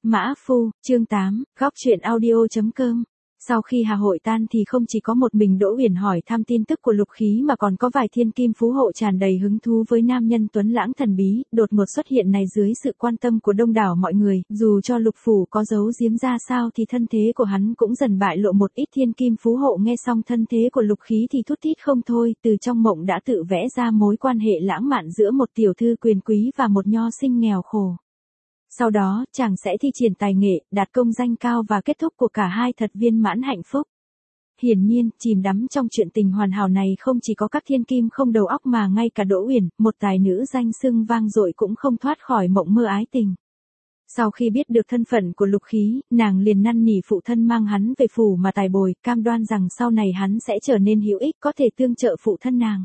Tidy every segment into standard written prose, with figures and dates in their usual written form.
Mã Phu, chương 8, góc chuyện audio.com. Sau khi hà hội tan thì không chỉ có một mình Đỗ Uyển hỏi thăm tin tức của Lục Khí mà còn có vài thiên kim phú hộ tràn đầy hứng thú với nam nhân tuấn lãng thần bí, đột ngột xuất hiện này dưới sự quan tâm của đông đảo mọi người, dù cho Lục Phủ có giấu giếm ra sao thì thân thế của hắn cũng dần bại lộ một ít thiên kim phú hộ nghe xong thân thế của Lục Khí thì thút thít không thôi, từ trong mộng đã tự vẽ ra mối quan hệ lãng mạn giữa một tiểu thư quyền quý và một nho sinh nghèo khổ. Sau đó, chàng sẽ thi triển tài nghệ, đạt công danh cao và kết thúc của cả hai thật viên mãn hạnh phúc. Hiển nhiên, chìm đắm trong chuyện tình hoàn hảo này không chỉ có các thiên kim không đầu óc mà ngay cả Đỗ Uyển, một tài nữ danh xưng vang dội cũng không thoát khỏi mộng mơ ái tình. Sau khi biết được thân phận của Lục Khí, nàng liền năn nỉ phụ thân mang hắn về phủ mà tài bồi, cam đoan rằng sau này hắn sẽ trở nên hữu ích có thể tương trợ phụ thân nàng.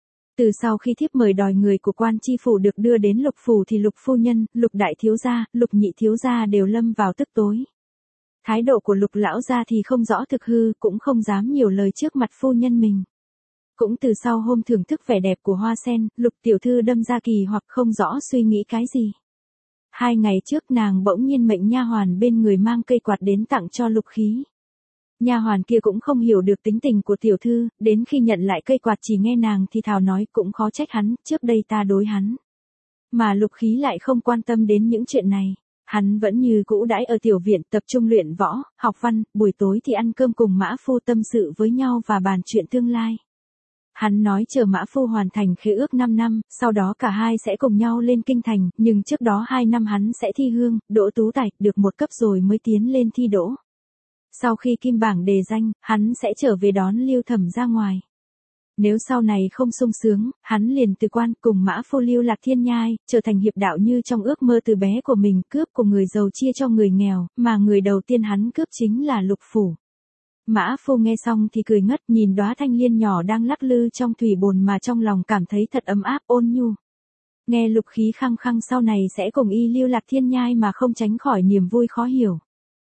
Từ sau khi thiếp mời đòi người của quan tri phủ được đưa đến Lục phủ thì Lục phu nhân, Lục đại thiếu gia, Lục nhị thiếu gia đều lâm vào tức tối. Thái độ của Lục lão gia thì không rõ thực hư, cũng không dám nhiều lời trước mặt phu nhân mình. Cũng từ sau hôm thưởng thức vẻ đẹp của hoa sen, Lục tiểu thư đâm ra kỳ hoặc không rõ suy nghĩ cái gì. 2 ngày trước nàng bỗng nhiên mệnh nha hoàn bên người mang cây quạt đến tặng cho Lục Khí. Nha hoàn kia cũng không hiểu được tính tình của tiểu thư, đến khi nhận lại cây quạt chỉ nghe nàng thì thào nói cũng khó trách hắn, trước đây ta đối hắn. Mà Lục Khí lại không quan tâm đến những chuyện này. Hắn vẫn như cũ đãi ở tiểu viện tập trung luyện võ, học văn, buổi tối thì ăn cơm cùng Mã Phu tâm sự với nhau và bàn chuyện tương lai. Hắn nói chờ Mã Phu hoàn thành khế ước 5 năm, sau đó cả hai sẽ cùng nhau lên kinh thành, nhưng trước đó 2 năm hắn sẽ thi hương, đỗ tú tài, được một cấp rồi mới tiến lên thi đỗ. Sau khi kim bảng đề danh, hắn sẽ trở về đón Lưu Thẩm ra ngoài. Nếu sau này không sung sướng, hắn liền từ quan cùng Mã Phu lưu lạc thiên nhai, trở thành hiệp đạo như trong ước mơ từ bé của mình, cướp của người giàu chia cho người nghèo, mà người đầu tiên hắn cướp chính là Lục phủ. Mã Phu nghe xong thì cười ngất, nhìn đóa thanh liên nhỏ đang lắc lư trong thủy bồn mà trong lòng cảm thấy thật ấm áp ôn nhu. Nghe Lục Khí khăng khăng sau này sẽ cùng y lưu lạc thiên nhai mà không tránh khỏi niềm vui khó hiểu.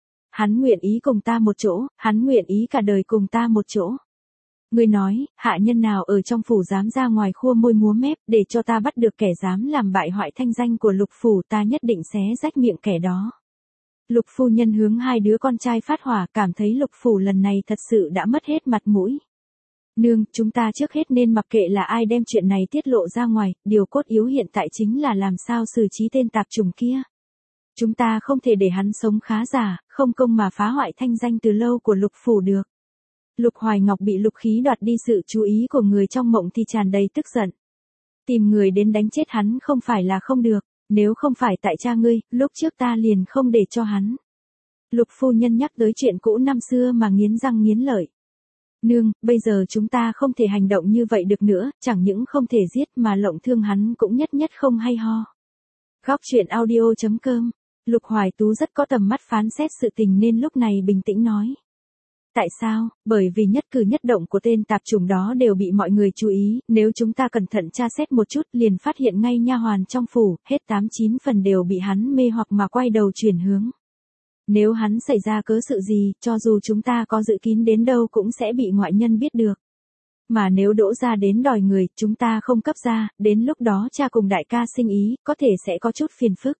Hắn nguyện ý cùng ta một chỗ, hắn nguyện ý cả đời cùng ta một chỗ. Ngươi nói, hạ nhân nào ở trong phủ dám ra ngoài khua môi múa mép để cho ta bắt được kẻ dám làm bại hoại thanh danh của Lục phủ, ta nhất định xé rách miệng kẻ đó. Lục phu nhân hướng 2 đứa con trai phát hỏa, cảm thấy Lục phủ lần này thật sự đã mất hết mặt mũi. Nương, chúng ta trước hết nên mặc kệ là ai đem chuyện này tiết lộ ra ngoài, điều cốt yếu hiện tại chính là làm sao xử trí tên tạp chủng kia. Chúng ta không thể để hắn sống khá giả, không công mà phá hoại thanh danh từ lâu của Lục phủ được. Lục Hoài Ngọc bị Lục Khí đoạt đi sự chú ý của người trong mộng thì tràn đầy tức giận. Tìm người đến đánh chết hắn không phải là không được, nếu không phải tại cha ngươi, lúc trước ta liền không để cho hắn. Lục phu nhân nhắc tới chuyện cũ năm xưa mà nghiến răng nghiến lợi. Nương, bây giờ chúng ta không thể hành động như vậy được nữa, chẳng những không thể giết mà lộng thương hắn cũng nhất không hay ho. Góc chuyện audio.com. Lục Hoài Tú rất có tầm mắt phán xét sự tình nên lúc này bình tĩnh nói. Tại sao? Bởi vì nhất cử nhất động của tên tạp chủng đó đều bị mọi người chú ý, nếu chúng ta cẩn thận tra xét một chút liền phát hiện ngay nha hoàn trong phủ, hết 8-9 phần đều bị hắn mê hoặc mà quay đầu chuyển hướng. Nếu hắn xảy ra cớ sự gì, cho dù chúng ta có giữ kín đến đâu cũng sẽ bị ngoại nhân biết được. Mà nếu đỗ ra đến đòi người, chúng ta không cấp ra, đến lúc đó cha cùng đại ca sinh ý, có thể sẽ có chút phiền phức.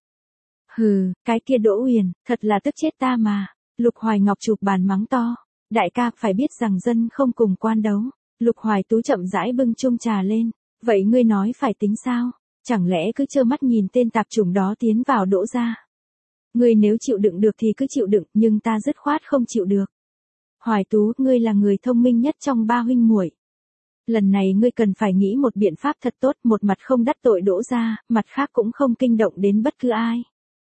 Hừ, cái kia Đỗ Uyển, thật là tức chết ta mà. Lục Hoài Ngọc chụp bàn mắng to. Đại ca, phải biết rằng dân không cùng quan đấu. Lục Hoài Tú chậm rãi bưng chung trà lên. Vậy ngươi nói phải tính sao? Chẳng lẽ cứ trơ mắt nhìn tên tạp chủng đó tiến vào Đỗ ra? Ngươi nếu chịu đựng được thì cứ chịu đựng, nhưng ta dứt khoát không chịu được. Hoài Tú, ngươi là người thông minh nhất trong 3 huynh muội. Lần này ngươi cần phải nghĩ một biện pháp thật tốt, một mặt không đắc tội Đỗ ra, mặt khác cũng không kinh động đến bất cứ ai.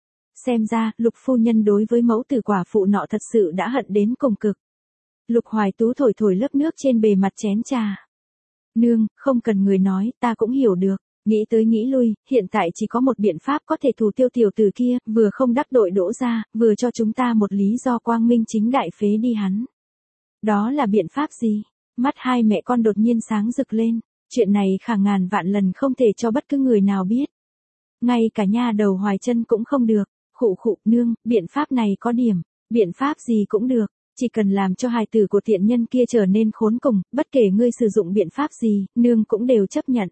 Xem ra, Lục phu nhân đối với mẫu tử quả phụ nọ thật sự đã hận đến cùng cực. Lục Hoài Tú thổi lớp nước trên bề mặt chén trà. Nương, không cần người nói, ta cũng hiểu được. Nghĩ tới nghĩ lui, hiện tại chỉ có một biện pháp có thể thủ tiêu tiểu tử kia, vừa không đắc tội Đỗ ra, vừa cho chúng ta một lý do quang minh chính đại phế đi hắn. Đó là biện pháp gì? Mắt 2 mẹ con đột nhiên sáng rực lên. Chuyện này khả ngàn vạn lần không thể cho bất cứ người nào biết. Ngay cả nha đầu Hoài Chân cũng không được. Khụ nương, biện pháp này có điểm. Biện pháp gì cũng được. Chỉ cần làm cho hài tử của tiện nhân kia trở nên khốn cùng, bất kể ngươi sử dụng biện pháp gì, nương cũng đều chấp nhận.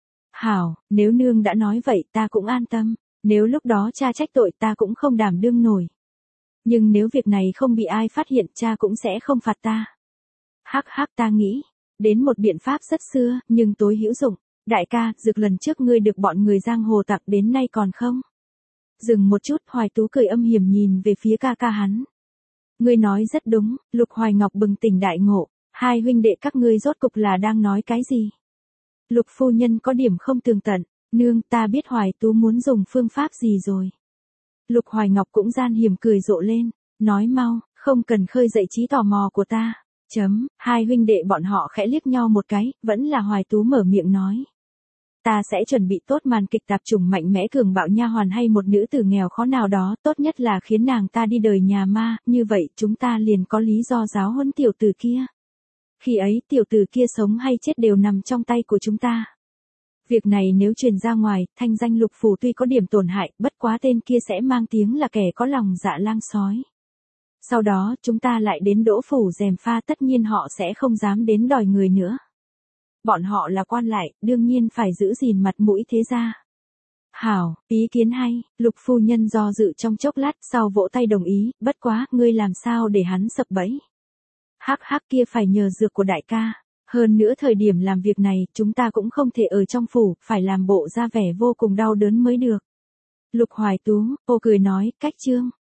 Hảo, nếu nương đã nói vậy ta cũng an tâm. Nếu lúc đó cha trách tội ta cũng không đảm đương nổi. Nhưng nếu việc này không bị ai phát hiện cha cũng sẽ không phạt ta. Hắc hắc ta nghĩ, đến một biện pháp rất xưa, nhưng tối hữu dụng. Đại ca, dược lần trước ngươi được bọn người giang hồ tặc đến nay còn không? Dừng một chút, Hoài Tú cười âm hiểm nhìn về phía ca ca hắn. Ngươi nói rất đúng, Lục Hoài Ngọc bừng tỉnh đại ngộ, hai huynh đệ các ngươi rốt cục là đang nói cái gì? Lục phu nhân có điểm không tường tận, nương ta biết Hoài Tú muốn dùng phương pháp gì rồi. Lục Hoài Ngọc cũng gian hiểm cười rộ lên, nói mau, không cần khơi dậy trí tò mò của ta. Hai huynh đệ bọn họ khẽ liếc nhau một cái, vẫn là Hoài Tú mở miệng nói. Ta sẽ chuẩn bị tốt màn kịch tạp chủng mạnh mẽ cường bạo nha hoàn hay một nữ tử nghèo khó nào đó, tốt nhất là khiến nàng ta đi đời nhà ma, như vậy chúng ta liền có lý do giáo huấn tiểu tử kia. Khi ấy tiểu tử kia sống hay chết đều nằm trong tay của chúng ta. Việc này nếu truyền ra ngoài, thanh danh Lục phủ tuy có điểm tổn hại, bất quá tên kia sẽ mang tiếng là kẻ có lòng dạ lang sói. Sau đó chúng ta lại đến Đỗ phủ gièm pha, tất nhiên họ sẽ không dám đến đòi người nữa. Bọn họ là quan lại, đương nhiên phải giữ gìn mặt mũi thế gia. Hảo, ý kiến hay, Lục phu nhân do dự trong chốc lát sau vỗ tay đồng ý, bất quá, ngươi làm sao để hắn sập bẫy. Hắc hắc kia phải nhờ dược của đại ca. Hơn nữa thời điểm làm việc này, chúng ta cũng không thể ở trong phủ, phải làm bộ ra vẻ vô cùng đau đớn mới được. Lục Hoài Tú, cô cười nói, cách chương.